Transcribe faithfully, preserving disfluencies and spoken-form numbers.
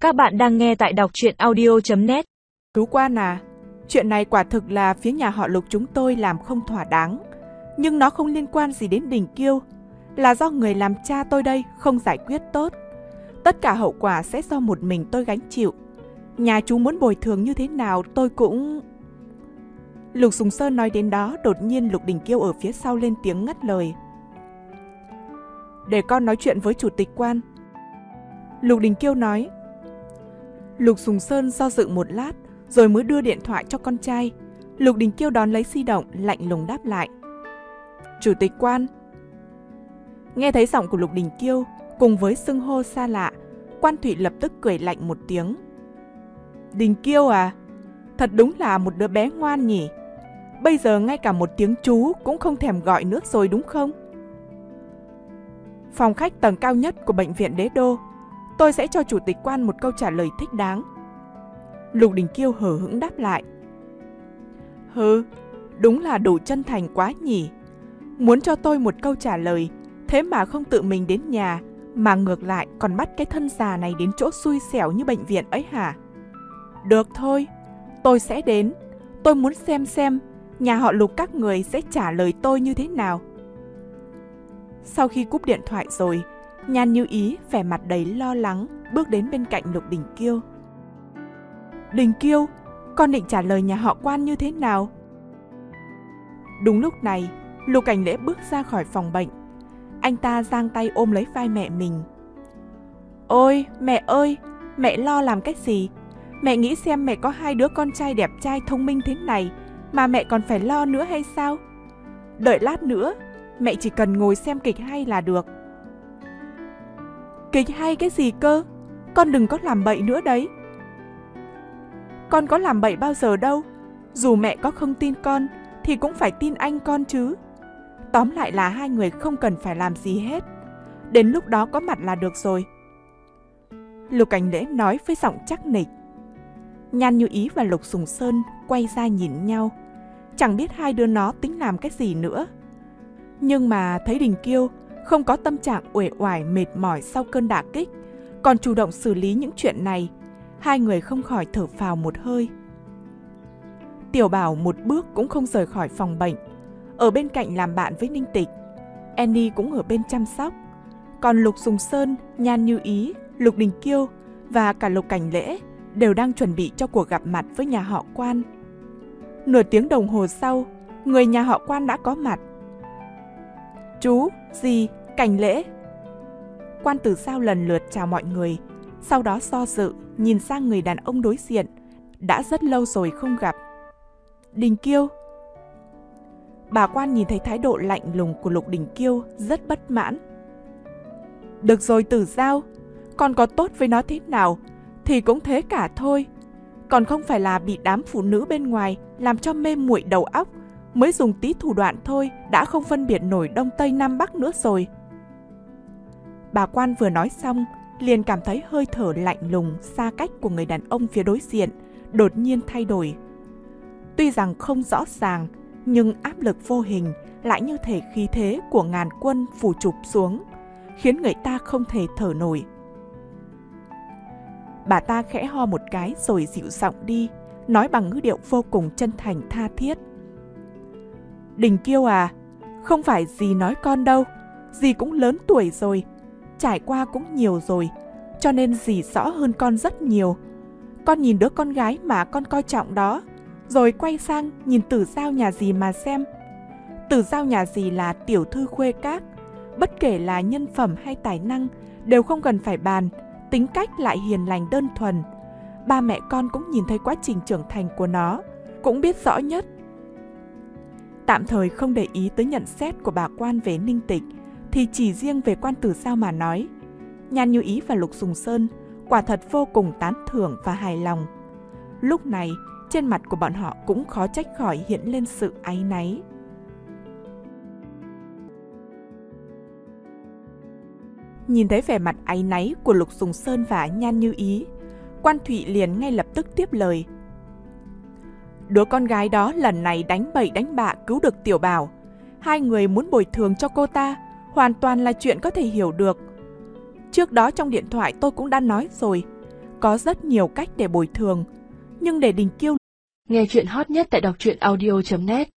Các bạn đang nghe tại đọc truyện audio chấm net. Tú Quan à, chuyện này quả thực là phía nhà họ Lục chúng tôi làm không thỏa đáng. Nhưng nó không liên quan gì đến Đình Kiêu. Là do người làm cha tôi đây không giải quyết tốt. Tất cả hậu quả sẽ do một mình tôi gánh chịu. Nhà chú muốn bồi thường như thế nào tôi cũng... Lục Sùng Sơn nói đến đó, đột nhiên Lục Đình Kiêu ở phía sau lên tiếng ngắt lời. Để con nói chuyện với chủ tịch Quan. Lục Đình Kiêu nói. Lục Sùng Sơn do dự một lát, rồi mới đưa điện thoại cho con trai. Lục Đình Kiêu đón lấy di động, lạnh lùng đáp lại. Chủ tịch Quan. Nghe thấy giọng của Lục Đình Kiêu, cùng với xưng hô xa lạ, Quan Thụy lập tức cười lạnh một tiếng. Đình Kiêu à, thật đúng là một đứa bé ngoan nhỉ. Bây giờ ngay cả một tiếng chú cũng không thèm gọi nước rồi đúng không? Phòng khách tầng cao nhất của bệnh viện Đế Đô. Tôi sẽ cho chủ tịch Quan một câu trả lời thích đáng. Lục Đình Kiêu hờ hững đáp lại. Hừ, đúng là đủ chân thành quá nhỉ. Muốn cho tôi một câu trả lời, thế mà không tự mình đến nhà, mà ngược lại còn bắt cái thân già này đến chỗ xui xẻo như bệnh viện ấy hả? Được thôi, tôi sẽ đến. Tôi muốn xem xem nhà họ Lục các người sẽ trả lời tôi như thế nào. Sau khi cúp điện thoại rồi, Nhan Như Ý vẻ mặt đầy lo lắng bước đến bên cạnh Lục Đình Kiêu. Đình Kiêu, con định trả lời nhà họ Quan như thế nào? Đúng lúc này, Lục Cảnh Lễ bước ra khỏi phòng bệnh. Anh ta giang tay ôm lấy vai mẹ mình. Ôi, mẹ ơi, mẹ lo làm cái gì? Mẹ nghĩ xem mẹ có hai đứa con trai đẹp trai thông minh thế này mà mẹ còn phải lo nữa hay sao? Đợi lát nữa, mẹ chỉ cần ngồi xem kịch hay là được. Kịch hay cái gì cơ? Con đừng có làm bậy nữa đấy. Con có làm bậy bao giờ đâu. Dù mẹ có không tin con thì cũng phải tin anh con chứ. Tóm lại là hai người không cần phải làm gì hết. Đến lúc đó có mặt là được rồi. Lục Cảnh Lễ nói với giọng chắc nịch. Nhan Như Ý và Lục Sùng Sơn quay ra nhìn nhau. Chẳng biết hai đứa nó tính làm cái gì nữa. Nhưng mà thấy Đình Kiêu không có tâm trạng uể oải mệt mỏi sau cơn đả kích, còn chủ động xử lý những chuyện này, hai người không khỏi thở phào một hơi. Tiểu Bảo một bước cũng không rời khỏi phòng bệnh, ở bên cạnh làm bạn với Ninh Tịch. Annie cũng ở bên chăm sóc. Còn Lục Sùng Sơn, Nhan Như Ý, Lục Đình Kiêu và cả Lục Cảnh Lễ đều đang chuẩn bị cho cuộc gặp mặt với nhà họ Quan. Nửa tiếng đồng hồ sau, người nhà họ Quan đã có mặt. Chú, dì, Cảnh Lễ. Quan Tử Giao lần lượt chào mọi người, sau đó do dự, nhìn sang người đàn ông đối diện, đã rất lâu rồi không gặp. Đình Kiêu. Bà Quan nhìn thấy thái độ lạnh lùng của Lục Đình Kiêu, rất bất mãn. Được rồi Tử Giao, con có tốt với nó thế nào thì cũng thế cả thôi. Còn không phải là bị đám phụ nữ bên ngoài làm cho mê muội đầu óc, mới dùng tí thủ đoạn thôi đã không phân biệt nổi Đông Tây Nam Bắc nữa rồi. Bà Quan vừa nói xong, liền cảm thấy hơi thở lạnh lùng xa cách của người đàn ông phía đối diện đột nhiên thay đổi. Tuy rằng không rõ ràng, nhưng áp lực vô hình lại như thể khí thế của ngàn quân phủ chụp xuống, khiến người ta không thể thở nổi. Bà ta khẽ ho một cái rồi dịu giọng đi, nói bằng ngữ điệu vô cùng chân thành tha thiết. Đình Kiêu à, không phải dì nói con đâu, dì cũng lớn tuổi rồi, trải qua cũng nhiều rồi, cho nên dì rõ hơn con rất nhiều. Con nhìn đứa con gái mà con coi trọng đó, rồi quay sang nhìn Tử Giao nhà dì mà xem. Tử Giao nhà dì là tiểu thư khuê các, bất kể là nhân phẩm hay tài năng đều không cần phải bàn, tính cách lại hiền lành đơn thuần. Ba mẹ con cũng nhìn thấy quá trình trưởng thành của nó, cũng biết rõ nhất. Tạm thời không để ý tới nhận xét của bà Quan về Ninh Tịch, thì chỉ riêng về Quan Tử Giao mà nói, Nhan Như Ý và Lục Sùng Sơn quả thật vô cùng tán thưởng và hài lòng. Lúc này, trên mặt của bọn họ cũng khó trách khỏi hiện lên sự áy náy. Nhìn thấy vẻ mặt áy náy của Lục Sùng Sơn và Nhan Như Ý, Quan Thụy liền ngay lập tức tiếp lời. Đứa con gái đó lần này đánh bậy đánh bạ cứu được Tiểu Bảo. Hai người muốn bồi thường cho cô ta, hoàn toàn là chuyện có thể hiểu được. Trước đó trong điện thoại tôi cũng đã nói rồi, Có rất nhiều cách để bồi thường, nhưng để Đình Kiêu... Nghe chuyện hot nhất tại đọc truyện audio chấm net